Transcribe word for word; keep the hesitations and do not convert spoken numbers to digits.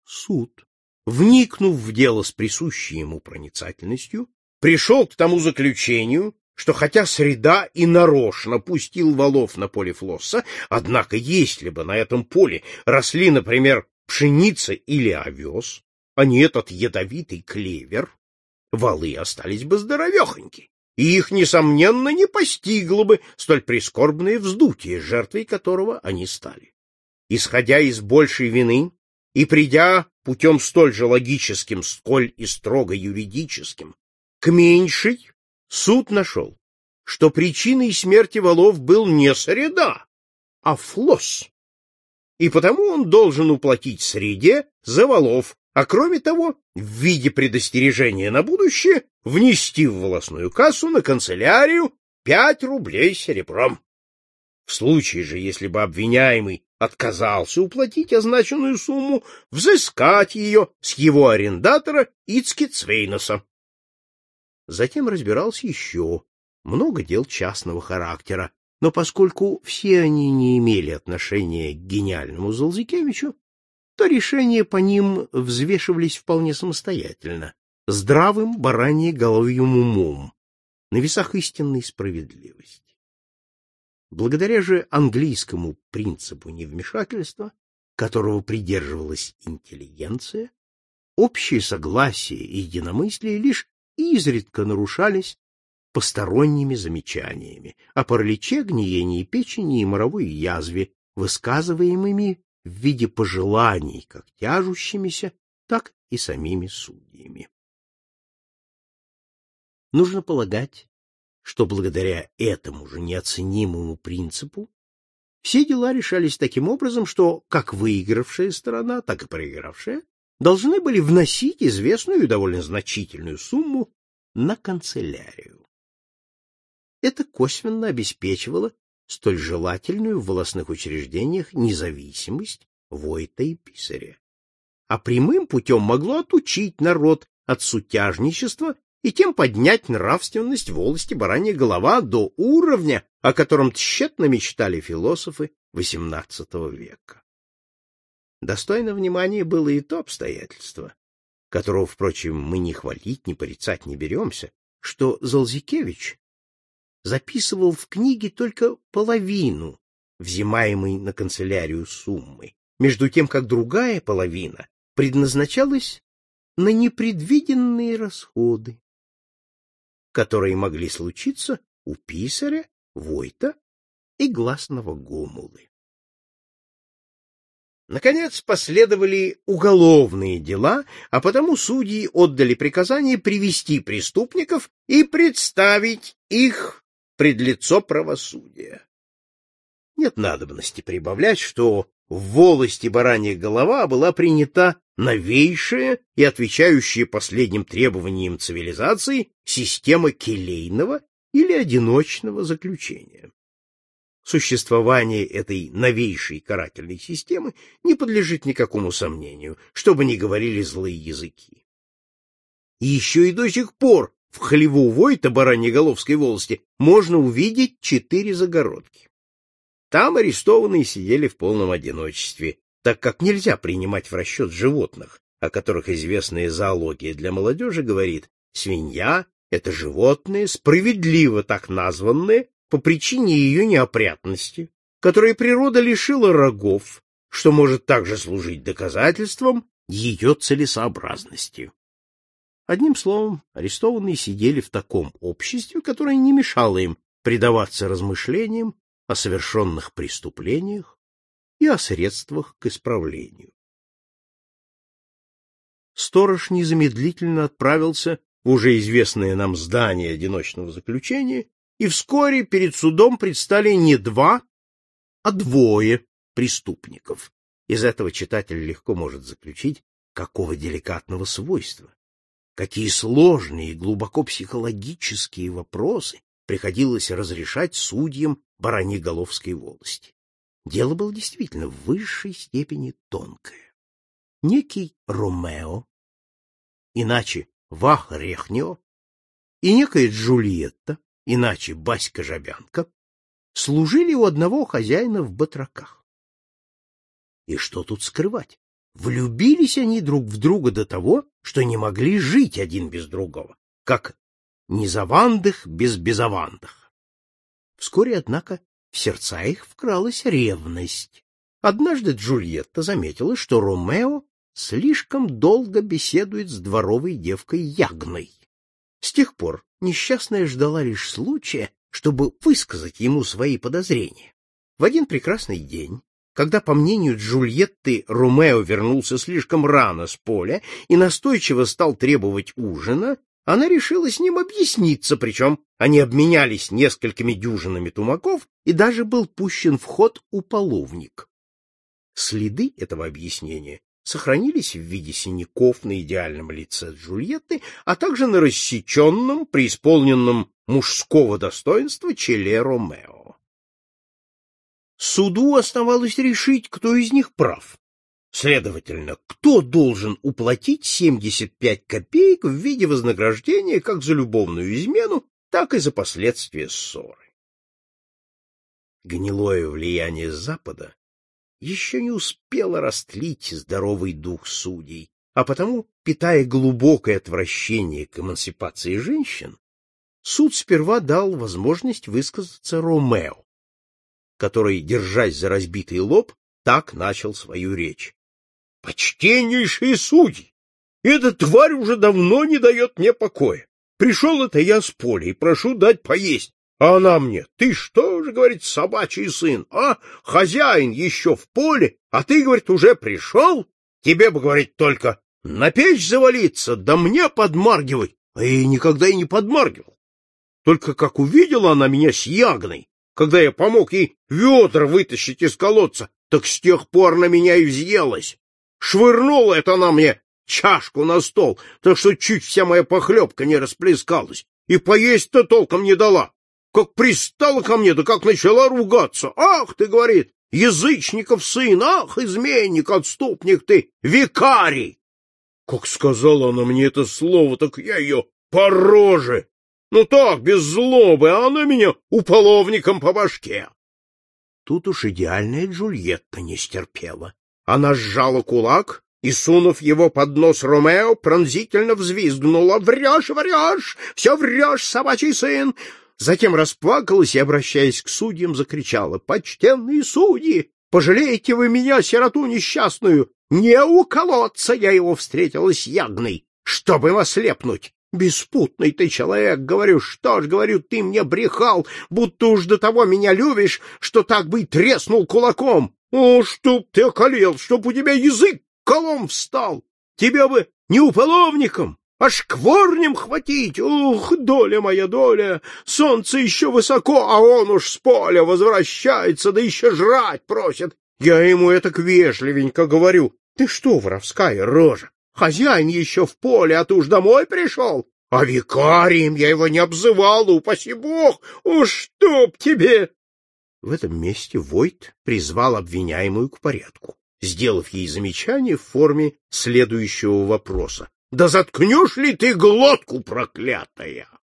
суд, вникнув в дело с присущей ему проницательностью, пришел к тому заключению, что хотя среда и нарочно пустил валов на поле Флосса, однако если бы на этом поле росли, например, пшеница или овес, а не этот ядовитый клевер, валы остались бы здоровехоньки, и их, несомненно, не постигло бы столь прискорбное вздутие, жертвой которого они стали. Исходя из большей вины и придя путем столь же логическим, сколь и строго юридическим, к меньшей, суд нашел, что причиной смерти валов был не среда, а Флосс, и потому он должен уплатить среде за валов, а кроме того, в виде предостережения на будущее, внести в волосную кассу на канцелярию пять рублей серебром. В случае же, если бы обвиняемый отказался уплатить означенную сумму, взыскать ее с его арендатора Ицки Цвейноса. Затем разбирался еще много дел частного характера, но поскольку все они не имели отношения к гениальному Залзекевичу, то решения по ним взвешивались вполне самостоятельно, здравым бараньеголовьим умом, на весах истинной справедливости. Благодаря же английскому принципу невмешательства, которого придерживалась интеллигенция, общее согласие и единомыслие лишь изредка нарушались посторонними замечаниями о параличе, гниении печени и моровой язве, высказываемыми в виде пожеланий как тяжущимися, так и самими судьями. Нужно полагать, что благодаря этому же неоценимому принципу все дела решались таким образом, что как выигравшая сторона, так и проигравшая должны были вносить известную и довольно значительную сумму на канцелярию. Это косвенно обеспечивало столь желательную в волосных учреждениях независимость войта и писаря, а прямым путем могло отучить народ от сутяжничества и тем поднять нравственность волости баранья голова до уровня, о котором тщетно мечтали философы восемнадцатого века. Достойно внимания было и то обстоятельство, которого, впрочем, мы ни хвалить, ни порицать не беремся, что Залзекевич записывал в книге только половину взимаемой на канцелярию суммы, между тем как другая половина предназначалась на непредвиденные расходы, которые могли случиться у писаря, войта и гласного Гомулы. Наконец последовали уголовные дела, а потому судьи отдали приказание привести преступников и представить их пред лицо правосудия. Нет надобности прибавлять, что в волости баранья голова была принята новейшая и отвечающая последним требованиям цивилизации система келейного или одиночного заключения. Существование этой новейшей карательной системы не подлежит никакому сомнению, что бы ни говорили злые языки. И еще и до сих пор в хлеву войта бараньеголовской волости можно увидеть четыре загородки. Там арестованные сидели в полном одиночестве, так как нельзя принимать в расчет животных, о которых известная зоология для молодежи говорит: свинья — это животное, справедливо так названное по причине ее неопрятности, которой природа лишила рогов, что может также служить доказательством ее целесообразности. Одним словом, арестованные сидели в таком обществе, которое не мешало им предаваться размышлениям о совершенных преступлениях и о средствах к исправлению. Сторож незамедлительно отправился в уже известное нам здание одиночного заключения, и вскоре перед судом предстали не два, а двое преступников. Из этого читатель легко может заключить, какого деликатного свойства, какие сложные и глубоко психологические вопросы приходилось разрешать судьям бараньеголовской волости. Дело было действительно в высшей степени тонкое. Некий Ромео, иначе Вах-Рехнео, и некая Джульетта, иначе Баська-Жабянка, служили у одного хозяина в батраках. И что тут скрывать? влюбились они друг в друга до того, что не могли жить один без другого, как низавандых без безавандых. Вскоре, однако, в сердца их вкралась ревность. Однажды Джульетта заметила, что Ромео слишком долго беседует с дворовой девкой Ягной. С тех пор несчастная ждала лишь случая, чтобы высказать ему свои подозрения. В один прекрасный день, когда, по мнению Джульетты, Ромео вернулся слишком рано с поля и настойчиво стал требовать ужина, она решила с ним объясниться, причем они обменялись несколькими дюжинами тумаков, и даже был пущен в ход уполовник. Следы этого объяснения сохранились в виде синяков на идеальном лице Джульетты, а также на рассеченном, преисполненном мужского достоинства челе Ромео. Суду оставалось решить, кто из них прав. Следовательно, кто должен уплатить семьдесят пять копеек в виде вознаграждения как за любовную измену, так и за последствия ссоры. Гнилое влияние Запада еще не успело растлить здоровый дух судей, а потому, питая глубокое отвращение к эмансипации женщин, суд сперва дал возможность высказаться Ромео, который, держась за разбитый лоб, так начал свою речь. «Почтеннейшие судьи! Эта тварь уже давно не дает мне покоя. Пришел это я с поля и прошу дать поесть. А она мне: ты что же, говорит, собачий сын, а? Хозяин еще в поле, а ты, говорит, уже пришел? Тебе бы, говорит, только на печь завалиться, да мне подмаргивать. А я ей никогда и не подмаргивал. Только как увидела она меня с Ягной, когда я помог ей ведра вытащить из колодца, так с тех пор на меня и взъелась. Швырнула это она мне чашку на стол, так что чуть вся моя похлебка не расплескалась, и поесть-то толком не дала. Как пристала ко мне, да как начала ругаться. Ах, ты, говорит, язычников сын, ах, изменник, отступник ты, викарий. Как сказала она мне это слово, так я ее по роже. Ну так, без злобы, а она меня уполовником по башке. Тут уж идеальная Джульетта не стерпела. Она сжала кулак и, сунув его под нос Ромео, пронзительно взвизгнула: «Врешь, врешь, все врешь, собачий сын!» Затем расплакалась и, обращаясь к судьям, закричала: «Почтенные судьи, пожалейте вы меня, сироту несчастную! Не у колодца я его встретила с Ягной, чтобы им ослепнуть! Беспутный ты человек, говорю, что ж, говорю, ты мне брехал, будто уж до того меня любишь, что так бы и треснул кулаком! О, чтоб ты околел, чтоб у тебя язык колом встал! Тебя бы не уполовником, а шкворнем хватить! Ух, доля моя, доля! Солнце еще высоко, а он уж с поля возвращается, да еще жрать просит! Я ему это вежливенько говорю: ты что, воровская рожа? Хозяин еще в поле, а ты уж домой пришел? А викарием я его не обзывал, упаси бог! Уж чтоб тебе!» В этом месте Войт призвал обвиняемую к порядку, сделав ей замечание в форме следующего вопроса: «Да заткнешь ли ты глотку, проклятая?»